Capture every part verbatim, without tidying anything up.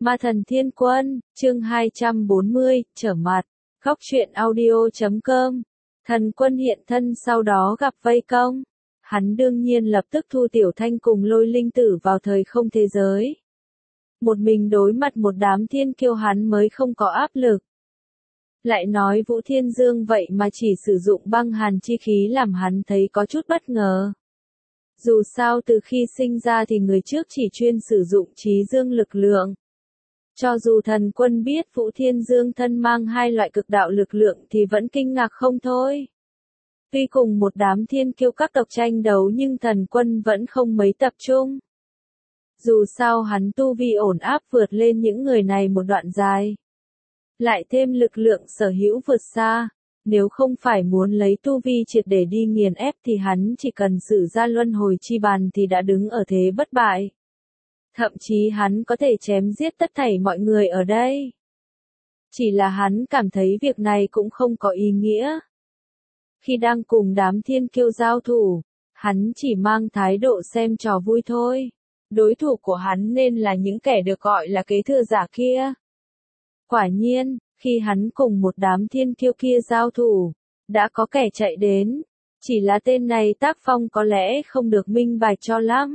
Ma Thần Thiên Quân, chương hai trăm bốn mươi, trở mặt, góc truyện audio chấm com. Thần Quân hiện thân sau đó gặp vây công. Hắn đương nhiên lập tức thu Tiểu Thanh cùng Lôi Linh Tử vào thời không thế giới. Một mình đối mặt một đám thiên kiêu hắn mới không có áp lực. Lại nói Vũ Thiên Dương vậy mà chỉ sử dụng băng hàn chi khí làm hắn thấy có chút bất ngờ. Dù sao từ khi sinh ra thì người trước chỉ chuyên sử dụng trí dương lực lượng. Cho dù Thần Quân biết Vũ Thiên Dương thân mang hai loại cực đạo lực lượng thì vẫn kinh ngạc không thôi. Tuy cùng một đám thiên kiêu các tộc tranh đấu nhưng Thần Quân vẫn không mấy tập trung. Dù sao hắn tu vi ổn áp vượt lên những người này một đoạn dài. Lại thêm lực lượng sở hữu vượt xa. Nếu không phải muốn lấy tu vi triệt để đi nghiền ép thì hắn chỉ cần sử ra luân hồi chi bàn thì đã đứng ở thế bất bại. Thậm chí hắn có thể chém giết tất thảy mọi người ở đây. Chỉ là hắn cảm thấy việc này cũng không có ý nghĩa. Khi đang cùng đám thiên kiêu giao thủ, hắn chỉ mang thái độ xem trò vui thôi. Đối thủ của hắn nên là những kẻ được gọi là kế thừa giả kia. Quả nhiên, khi hắn cùng một đám thiên kiêu kia giao thủ, đã có kẻ chạy đến. Chỉ là tên này tác phong có lẽ không được minh bạch cho lắm.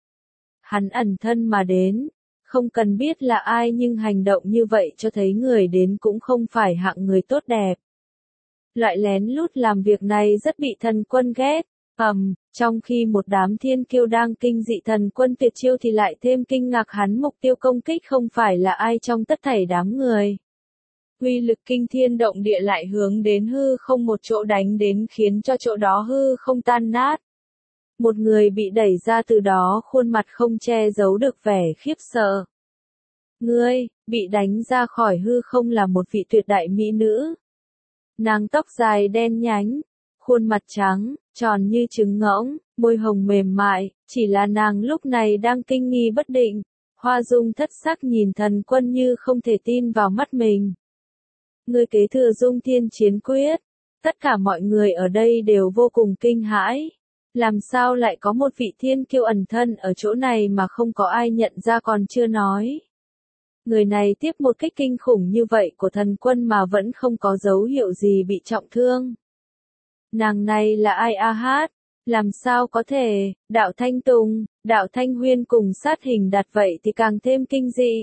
Hắn ẩn thân mà đến, không cần biết là ai nhưng hành động như vậy cho thấy người đến cũng không phải hạng người tốt đẹp. Loại lén lút làm việc này rất bị Thần Quân ghét. Ầm, trong khi một đám thiên kiêu đang kinh dị Thần Quân tuyệt chiêu thì lại thêm kinh ngạc hắn mục tiêu công kích không phải là ai trong tất thảy đám người. Uy lực kinh thiên động địa lại hướng đến hư không một chỗ đánh đến khiến cho chỗ đó hư không tan nát. Một người bị đẩy ra từ đó khuôn mặt không che giấu được vẻ khiếp sợ. Ngươi, bị đánh ra khỏi hư không là một vị tuyệt đại mỹ nữ. Nàng tóc dài đen nhánh, khuôn mặt trắng, tròn như trứng ngỗng, môi hồng mềm mại, chỉ là nàng lúc này đang kinh nghi bất định. Hoa Dung thất sắc nhìn Thần Quân như không thể tin vào mắt mình. Ngươi kế thừa Dung Thiên Chiến Quyết. Tất cả mọi người ở đây đều vô cùng kinh hãi. Làm sao lại có một vị thiên kiêu ẩn thân ở chỗ này mà không có ai nhận ra còn chưa nói. Người này tiếp một kích kinh khủng như vậy của Thần Quân mà vẫn không có dấu hiệu gì bị trọng thương. Nàng này là ai a hát? Làm sao có thể, Đạo Thanh Tùng, Đạo Thanh Huyên cùng Sát Hình Đạt vậy thì càng thêm kinh dị.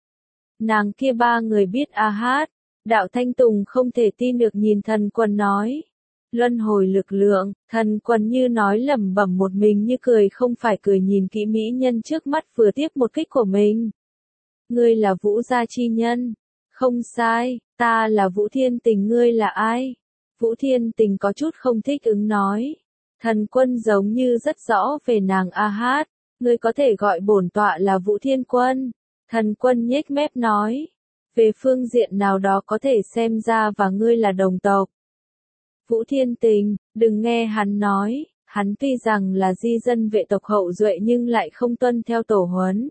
Nàng kia ba người biết a hát, Đạo Thanh Tùng không thể tin được nhìn Thần Quân nói. Luân hồi lực lượng, Thần Quân như nói lẩm bẩm một mình như cười không phải cười nhìn kỹ mỹ nhân trước mắt vừa tiếp một kích của mình. Ngươi là Vũ gia chi nhân. Không sai, ta là Vũ Thiên Tình. Ngươi là ai? Vũ Thiên Tình có chút không thích ứng nói. Thần Quân giống như rất rõ về nàng a hát. Ngươi có thể gọi bổn tọa là Vũ Thiên Quân. Thần Quân nhếch mép nói. Về phương diện nào đó có thể xem ra và ngươi là đồng tộc. Vũ Thiên Tình, đừng nghe hắn nói, hắn tuy rằng là di dân vệ tộc hậu duệ nhưng lại không tuân theo tổ huấn.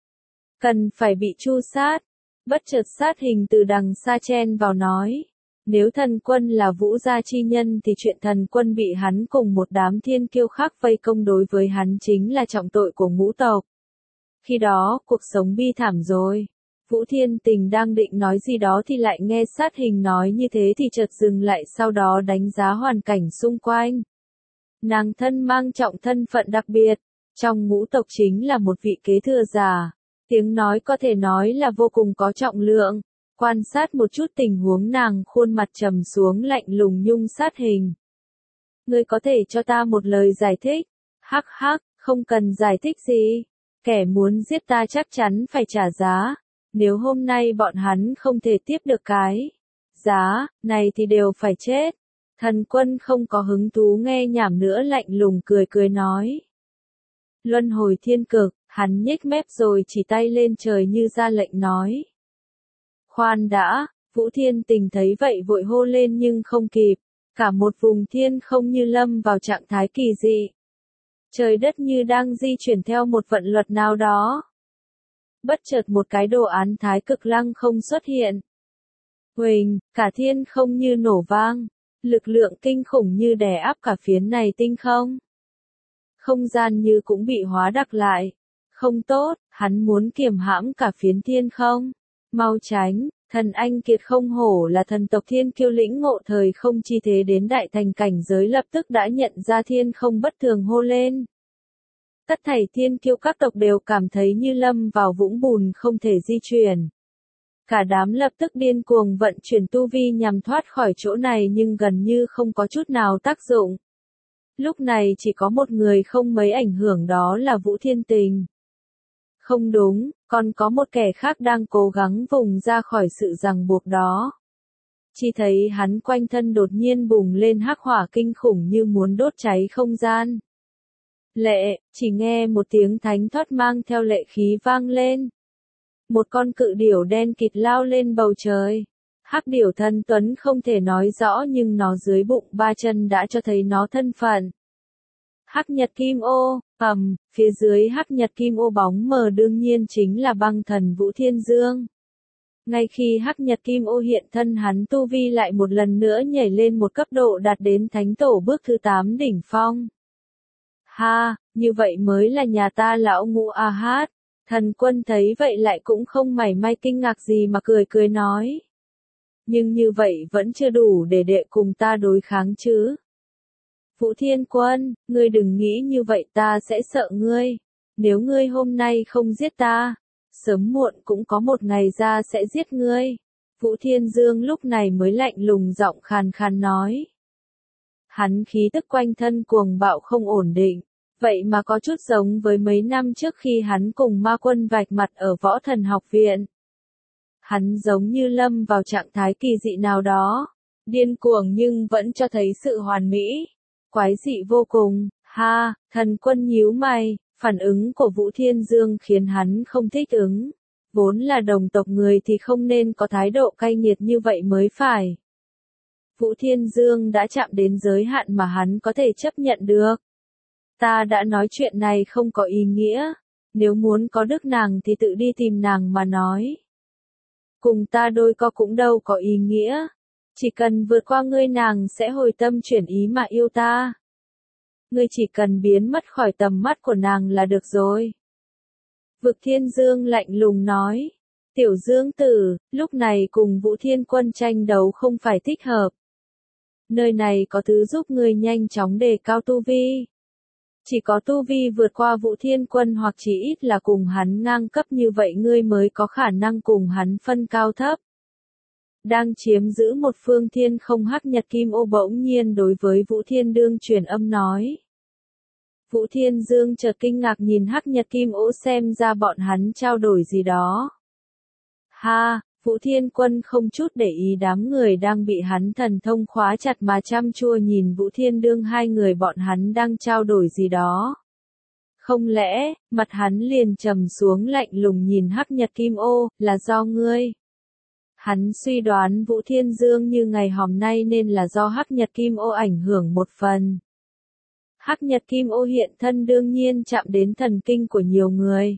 Cần phải bị tru sát. Bất chợt Sát Hình từ đằng xa chen vào nói. Nếu Thần Quân là Vũ gia chi nhân thì chuyện Thần Quân bị hắn cùng một đám thiên kiêu khác vây công đối với hắn chính là trọng tội của ngũ tộc. Khi đó, cuộc sống bi thảm rồi. Vũ Thiên Tình đang định nói gì đó thì lại nghe Sát Hình nói như thế thì chợt dừng lại sau đó đánh giá hoàn cảnh xung quanh. Nàng thân mang trọng thân phận đặc biệt, trong ngũ tộc chính là một vị kế thừa giả. Tiếng nói có thể nói là vô cùng có trọng lượng. Quan sát một chút tình huống nàng khuôn mặt trầm xuống lạnh lùng nhung Sát Hình. Ngươi có thể cho ta một lời giải thích? Hắc hắc, không cần giải thích gì. Kẻ muốn giết ta chắc chắn phải trả giá. Nếu hôm nay bọn hắn không thể tiếp được cái giá này thì đều phải chết. Thần Quân không có hứng thú nghe nhảm nữa lạnh lùng cười cười nói. Luân hồi thiên cực, hắn nhếch mép rồi chỉ tay lên trời như ra lệnh nói. Khoan đã, Vũ Thiên Tình thấy vậy vội hô lên nhưng không kịp. Cả một vùng thiên không như lâm vào trạng thái kỳ dị. Trời đất như đang di chuyển theo một vận luật nào đó. Bất chợt một cái đồ án thái cực lăng không xuất hiện. Huỳnh, cả thiên không như nổ vang. Lực lượng kinh khủng như đè áp cả phiến này tinh không. Không gian như cũng bị hóa đặc lại. không tốt, hắn muốn kiềm hãm cả phiến thiên không. Mau tránh, thần anh kiệt không hổ là thần tộc thiên kiêu lĩnh ngộ thời không chi thế đến đại thành cảnh giới lập tức đã nhận ra thiên không bất thường hô lên. Tất thảy thiên kiêu các tộc đều cảm thấy như lâm vào vũng bùn không thể di chuyển. Cả đám lập tức điên cuồng vận chuyển tu vi nhằm thoát khỏi chỗ này nhưng gần như không có chút nào tác dụng. Lúc này chỉ có một người không mấy ảnh hưởng, đó là Vũ Thiên Tình. Không đúng, còn có một kẻ khác đang cố gắng vùng ra khỏi sự ràng buộc đó. Chỉ thấy hắn quanh thân đột nhiên bùng lên hắc hỏa kinh khủng như muốn đốt cháy không gian. Lệ, chỉ nghe một tiếng thánh thoát mang theo lệ khí vang lên. Một con cự điểu đen kịt lao lên bầu trời. Hắc điểu thân tuấn không thể nói rõ nhưng nó dưới bụng ba chân đã cho thấy nó thân phận. Hắc nhật kim ô, ầm, phía dưới hắc nhật kim ô bóng mờ đương nhiên chính là băng thần Vũ Thiên Dương. Ngay khi hắc nhật kim ô hiện thân hắn tu vi lại một lần nữa nhảy lên một cấp độ đạt đến thánh tổ bước thứ tám đỉnh phong. Ha, như vậy mới là nhà ta lão ngũ a hát. Thần Quân thấy vậy lại cũng không mảy may kinh ngạc gì mà cười cười nói. Nhưng như vậy vẫn chưa đủ để đệ cùng ta đối kháng chứ. Vũ Thiên Quân, ngươi đừng nghĩ như vậy, ta sẽ sợ ngươi. Nếu ngươi hôm nay không giết ta, sớm muộn cũng có một ngày ra sẽ giết ngươi. Vũ Thiên Dương lúc này mới lạnh lùng giọng khàn khàn nói. Hắn khí tức quanh thân cuồng bạo không ổn định. Vậy mà có chút giống với mấy năm trước khi hắn cùng ma quân vạch mặt ở võ thần học viện. Hắn giống như lâm vào trạng thái kỳ dị nào đó. Điên cuồng nhưng vẫn cho thấy sự hoàn mỹ. Quái dị vô cùng, ha, Thần Quân nhíu mày, phản ứng của Vũ Thiên Dương khiến hắn không thích ứng. Vốn là đồng tộc người thì không nên có thái độ cay nghiệt như vậy mới phải. Vũ Thiên Dương đã chạm đến giới hạn mà hắn có thể chấp nhận được. Ta đã nói chuyện này không có ý nghĩa. Nếu muốn có đức nàng thì tự đi tìm nàng mà nói. Cùng ta đôi co cũng đâu có ý nghĩa. Chỉ cần vượt qua ngươi nàng sẽ hồi tâm chuyển ý mà yêu ta. Ngươi chỉ cần biến mất khỏi tầm mắt của nàng là được rồi. Vực Thiên Dương lạnh lùng nói. Tiểu Dương Tử, lúc này cùng Vũ Thiên Quân tranh đấu không phải thích hợp. Nơi này có thứ giúp ngươi nhanh chóng đề cao tu vi. Chỉ có tu vi vượt qua Vũ Thiên Quân hoặc chỉ ít là cùng hắn ngang cấp như vậy ngươi mới có khả năng cùng hắn phân cao thấp. Đang chiếm giữ một phương thiên không hắc nhật kim ô bỗng nhiên đối với Vũ Thiên Đương truyền âm nói. Vũ Thiên Dương chợt kinh ngạc nhìn hắc nhật kim ô xem ra bọn hắn trao đổi gì đó. Ha, Vũ Thiên Quân không chút để ý đám người đang bị hắn thần thông khóa chặt mà chăm chua nhìn Vũ Thiên Đương hai người bọn hắn đang trao đổi gì đó. Không lẽ, mặt hắn liền trầm xuống lạnh lùng nhìn hắc nhật kim ô, là do ngươi. Hắn suy đoán Vũ Thiên Dương như ngày hôm nay nên là do hắc nhật kim ô ảnh hưởng một phần. Hắc nhật kim ô hiện thân đương nhiên chạm đến thần kinh của nhiều người.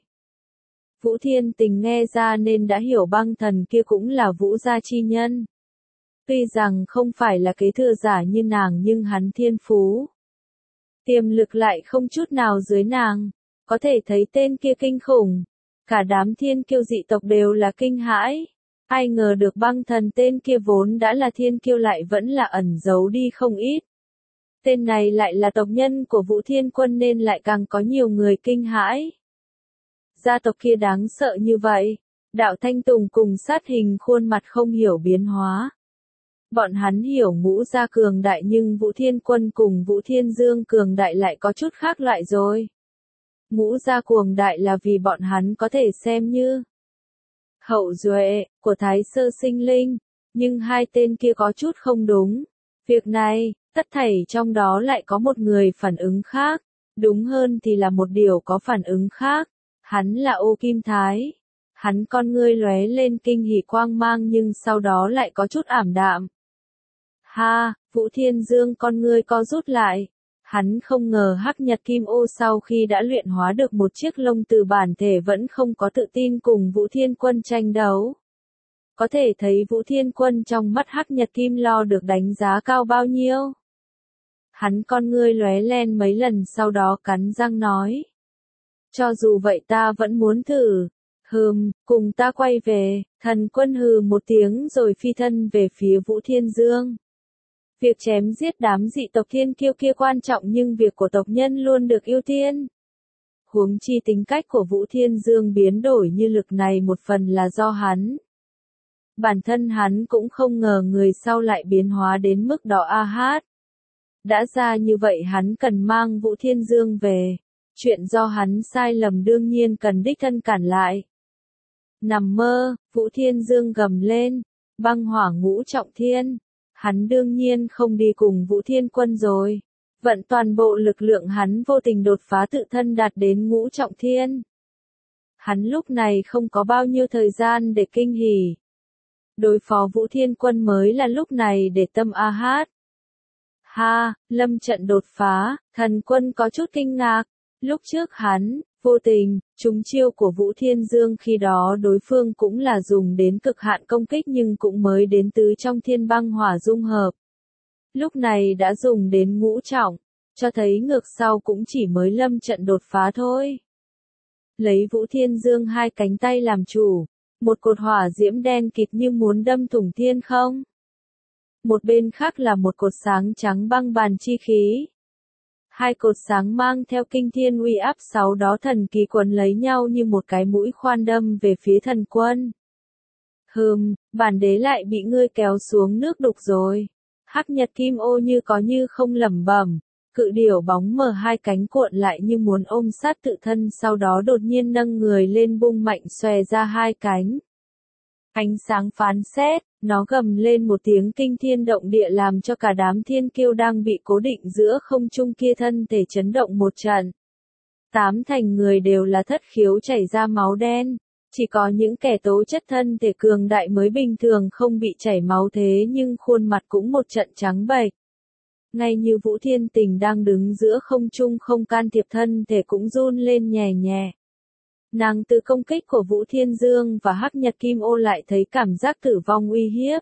Vũ Thiên Tình nghe ra nên đã hiểu băng thần kia cũng là Vũ gia chi nhân. Tuy rằng không phải là kế thừa giả như nàng nhưng hắn thiên phú. Tiềm lực lại không chút nào dưới nàng. Có thể thấy tên kia kinh khủng. Cả đám thiên kiêu dị tộc đều là kinh hãi. Ai ngờ được băng thần tên kia vốn đã là thiên kiêu lại vẫn là ẩn giấu đi không ít. Tên này lại là tộc nhân của Vũ Thiên Quân nên lại càng có nhiều người kinh hãi. Gia tộc kia đáng sợ như vậy. Đạo Thanh Tùng cùng sát hình khuôn mặt không hiểu biến hóa. Bọn hắn hiểu ngũ gia cường đại nhưng Vũ Thiên Quân cùng Vũ Thiên Dương cường đại lại có chút khác loại rồi. Ngũ gia cường đại là vì bọn hắn có thể xem như hậu duệ của Thái Sơ Sinh Linh, nhưng hai tên kia có chút không đúng. Việc này, tất thảy trong đó lại có một người phản ứng khác, đúng hơn thì là một điều có phản ứng khác. Hắn là Ô Kim Thái. Hắn con ngươi lóe lên kinh hỉ quang mang nhưng sau đó lại có chút ảm đạm. Ha, Vũ Thiên Dương con ngươi co rút lại. Hắn không ngờ hắc nhật kim ô sau khi đã luyện hóa được một chiếc lông từ bản thể vẫn không có tự tin cùng Vũ Thiên Quân tranh đấu. Có thể thấy Vũ Thiên Quân trong mắt hắc nhật kim lo được đánh giá cao bao nhiêu. Hắn con ngươi lóe lên mấy lần sau đó cắn răng nói. Cho dù vậy ta vẫn muốn thử. Hừm, cùng ta quay về, thần quân hừ một tiếng rồi phi thân về phía Vũ Thiên Dương. Việc chém giết đám dị tộc thiên kiêu kia quan trọng nhưng việc của tộc nhân luôn được ưu tiên. Huống chi tính cách của Vũ Thiên Dương biến đổi như lực này một phần là do hắn. Bản thân hắn cũng không ngờ người sau lại biến hóa đến mức đó a hát. Đã ra như vậy hắn cần mang Vũ Thiên Dương về. Chuyện do hắn sai lầm đương nhiên cần đích thân cản lại. Nằm mơ, Vũ Thiên Dương gầm lên, băng hỏa ngũ trọng thiên. Hắn đương nhiên không đi cùng Vũ Thiên Quân rồi. Vận toàn bộ lực lượng hắn vô tình đột phá tự thân đạt đến ngũ trọng thiên. Hắn lúc này không có bao nhiêu thời gian để kinh hỉ. Đối phó Vũ Thiên Quân mới là lúc này để tâm a hát. Ha, lâm trận đột phá, thần quân có chút kinh ngạc. Lúc trước hắn, vô tình, trúng chiêu của Vũ Thiên Dương khi đó đối phương cũng là dùng đến cực hạn công kích nhưng cũng mới đến tứ trong thiên băng hỏa dung hợp. Lúc này đã dùng đến ngũ trọng, cho thấy ngược sau cũng chỉ mới lâm trận đột phá thôi. Lấy Vũ Thiên Dương hai cánh tay làm chủ, một cột hỏa diễm đen kịt như muốn đâm thủng thiên không. Một bên khác là một cột sáng trắng băng bàn chi khí. Hai cột sáng mang theo kinh thiên uy áp sáu đó thần kỳ quấn lấy nhau như một cái mũi khoan đâm về phía thần quân. Hừm, bản đế lại bị ngươi kéo xuống nước đục rồi. Hắc Nhật Kim Ô như có như không lẩm bẩm, cự điểu bóng mờ hai cánh cuộn lại như muốn ôm sát tự thân sau đó đột nhiên nâng người lên bung mạnh xòe ra hai cánh. Ánh sáng phán xét, nó gầm lên một tiếng kinh thiên động địa làm cho cả đám thiên kiêu đang bị cố định giữa không trung kia thân thể chấn động một trận. Tám thành người đều là thất khiếu chảy ra máu đen, chỉ có những kẻ tố chất thân thể cường đại mới bình thường không bị chảy máu thế nhưng khuôn mặt cũng một trận trắng bệch. Ngay như Vũ Thiên Tình đang đứng giữa không trung không can thiệp thân thể cũng run lên nhẹ nhẹ. Nàng từ công kích của Vũ Thiên Dương và Hắc Nhật Kim Ô lại thấy cảm giác tử vong uy hiếp.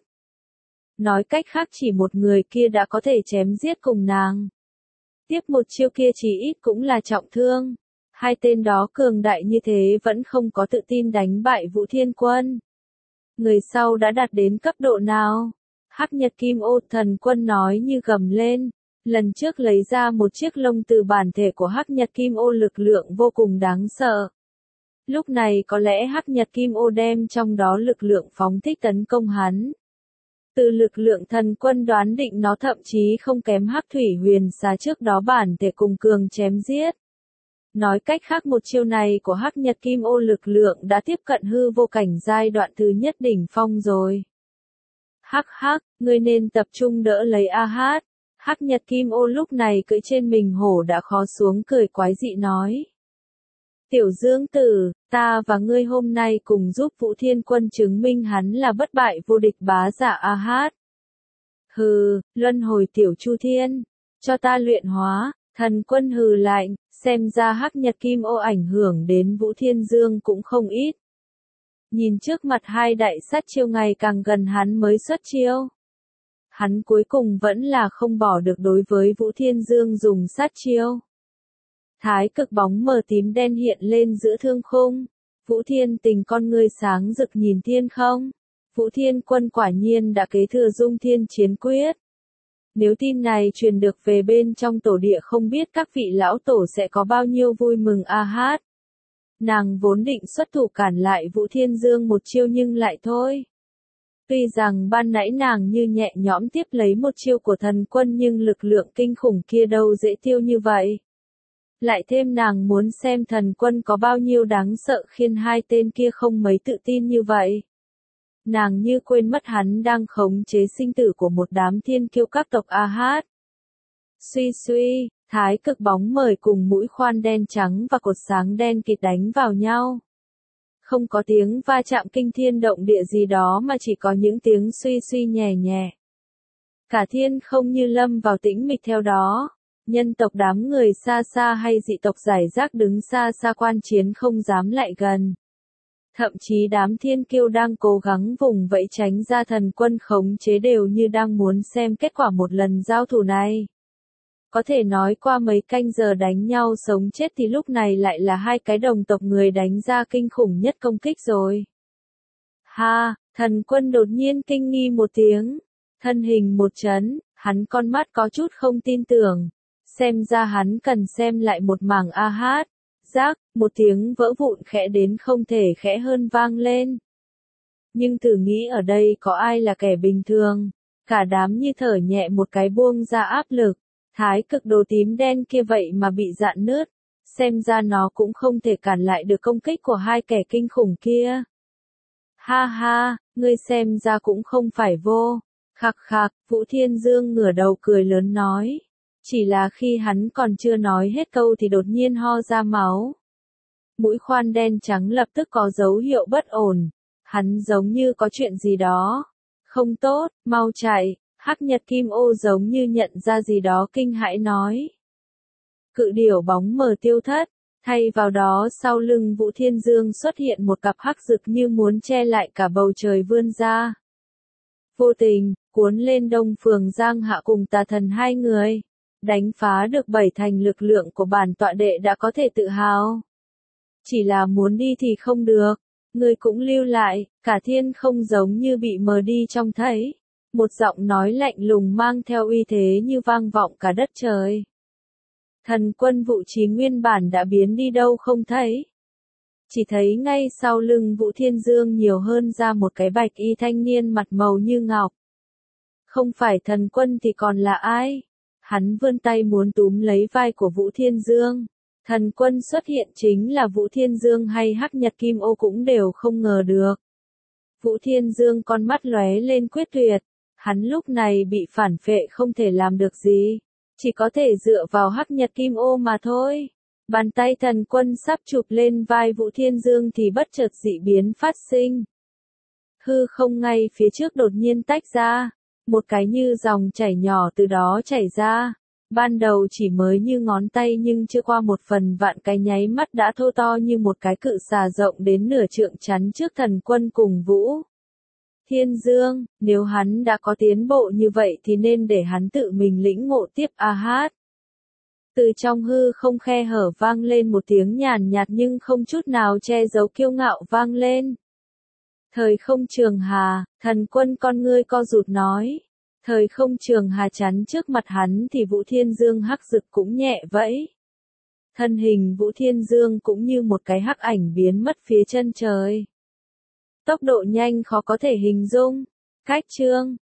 Nói cách khác chỉ một người kia đã có thể chém giết cùng nàng. Tiếp một chiêu kia chỉ ít cũng là trọng thương. Hai tên đó cường đại như thế vẫn không có tự tin đánh bại Vũ Thiên Quân. Người sau đã đạt đến cấp độ nào? Hắc Nhật Kim Ô thần quân nói như gầm lên. Lần trước lấy ra một chiếc lông từ bản thể của Hắc Nhật Kim Ô lực lượng vô cùng đáng sợ. Lúc này có lẽ Hắc Nhật Kim Ô đem trong đó lực lượng phóng thích tấn công hắn. Từ lực lượng thần quân đoán định nó thậm chí không kém Hắc Thủy Huyền Xà trước đó bản thể cùng cường chém giết. Nói cách khác một chiêu này của Hắc Nhật Kim Ô lực lượng đã tiếp cận hư vô cảnh giai đoạn thứ nhất đỉnh phong rồi. Hắc hắc, ngươi nên tập trung đỡ lấy a hát. Hắc Nhật Kim Ô lúc này cưỡi trên mình hổ đã khó xuống cười quái dị nói. Tiểu Dương Tử, ta và ngươi hôm nay cùng giúp Vũ Thiên Quân chứng minh hắn là bất bại vô địch bá giả a hát. Hừ, luân hồi tiểu Chu Thiên, cho ta luyện hóa, thần quân hừ lạnh, xem ra Hắc Nhật Kim Ô ảnh hưởng đến Vũ Thiên Dương cũng không ít. Nhìn trước mặt hai đại sát chiêu ngày càng gần hắn mới xuất chiêu. Hắn cuối cùng vẫn là không bỏ được đối với Vũ Thiên Dương dùng sát chiêu. Thái cực bóng mờ tím đen hiện lên giữa thương khung. Vũ Thiên Tình con ngươi sáng rực nhìn thiên không. Vũ Thiên Quân quả nhiên đã kế thừa Dung Thiên Chiến Quyết. Nếu tin này truyền được về bên trong tổ địa không biết các vị lão tổ sẽ có bao nhiêu vui mừng a hát. Nàng vốn định xuất thủ cản lại Vũ Thiên Dương một chiêu nhưng lại thôi. Tuy rằng ban nãy nàng như nhẹ nhõm tiếp lấy một chiêu của thần quân nhưng lực lượng kinh khủng kia đâu dễ tiêu như vậy. Lại thêm nàng muốn xem thần quân có bao nhiêu đáng sợ khiến hai tên kia không mấy tự tin như vậy. Nàng như quên mất hắn đang khống chế sinh tử của một đám thiên kiêu các tộc a hát. Suy suy, thái cực bóng mời cùng mũi khoan đen trắng và cột sáng đen kịt đánh vào nhau. Không có tiếng va chạm kinh thiên động địa gì đó mà chỉ có những tiếng suy suy nhẹ nhẹ. Cả thiên không như lâm vào tĩnh mịch theo đó. Nhân tộc đám người xa xa hay dị tộc giải rác đứng xa xa quan chiến không dám lại gần. Thậm chí đám thiên kiêu đang cố gắng vùng vẫy tránh ra thần quân khống chế đều như đang muốn xem kết quả một lần giao thủ này. Có thể nói qua mấy canh giờ đánh nhau sống chết thì lúc này lại là hai cái đồng tộc người đánh ra kinh khủng nhất công kích rồi. Ha, thần quân đột nhiên kinh nghi một tiếng, thân hình một chấn, hắn con mắt có chút không tin tưởng, xem ra hắn cần xem lại một mảng a hát, rác, một tiếng vỡ vụn khẽ đến không thể khẽ hơn vang lên. Nhưng thử nghĩ ở đây có ai là kẻ bình thường, cả đám như thở nhẹ một cái buông ra áp lực, thái cực đồ tím đen kia vậy mà bị rạn nứt, xem ra nó cũng không thể cản lại được công kích của hai kẻ kinh khủng kia. Ha ha, ngươi xem ra cũng không phải vô. Khạc khạc, Vũ Thiên Dương ngửa đầu cười lớn nói. Chỉ là khi hắn còn chưa nói hết câu thì đột nhiên ho ra máu. Mũi khoan đen trắng lập tức có dấu hiệu bất ổn. Hắn giống như có chuyện gì đó. Không tốt, mau chạy. Hắc Nhật Kim Ô giống như nhận ra gì đó kinh hãi nói. Cự điểu bóng mờ tiêu thất. Thay vào đó sau lưng Vũ Thiên Dương xuất hiện một cặp hắc rực như muốn che lại cả bầu trời vươn ra. Vô tình, cuốn lên Đông Phường Giang Hạ cùng tà thần hai người. Đánh phá được bảy thành lực lượng của bản tọa đệ đã có thể tự hào. Chỉ là muốn đi thì không được. Người cũng lưu lại, cả thiên không giống như bị mờ đi trông thấy. Một giọng nói lạnh lùng mang theo uy thế như vang vọng cả đất trời. Thần quân Vũ Trí nguyên bản đã biến đi đâu không thấy. Chỉ thấy ngay sau lưng Vũ Thiên Dương nhiều hơn ra một cái bạch y thanh niên mặt màu như ngọc. Không phải thần quân thì còn là ai? Hắn vươn tay muốn túm lấy vai của Vũ Thiên Dương. Thần quân xuất hiện chính là Vũ Thiên Dương hay Hắc Nhật Kim Ô cũng đều không ngờ được. Vũ Thiên Dương con mắt lóe lên quyết tuyệt. Hắn lúc này bị phản phệ không thể làm được gì. Chỉ có thể dựa vào Hắc Nhật Kim Ô mà thôi. Bàn tay thần quân sắp chụp lên vai Vũ Thiên Dương thì bất chợt dị biến phát sinh. Hư không ngay phía trước đột nhiên tách ra. Một cái như dòng chảy nhỏ từ đó chảy ra. Ban đầu chỉ mới như ngón tay nhưng chưa qua một phần vạn cái nháy mắt đã thô to như một cái cự xà rộng đến nửa trượng chắn trước thần quân cùng Vũ Thiên Dương. Nếu hắn đã có tiến bộ như vậy thì nên để hắn tự mình lĩnh ngộ tiếp a hát. Từ trong hư không khe hở vang lên một tiếng nhàn nhạt nhưng không chút nào che giấu kiêu ngạo vang lên. Thời không trường hà, thần quân con ngươi co rụt nói. Thời không trường hà chắn trước mặt hắn thì Vũ Thiên Dương hắc rực cũng nhẹ vẫy. Thân hình Vũ Thiên Dương cũng như một cái hắc ảnh biến mất phía chân trời. Tốc độ nhanh khó có thể hình dung. Cách chương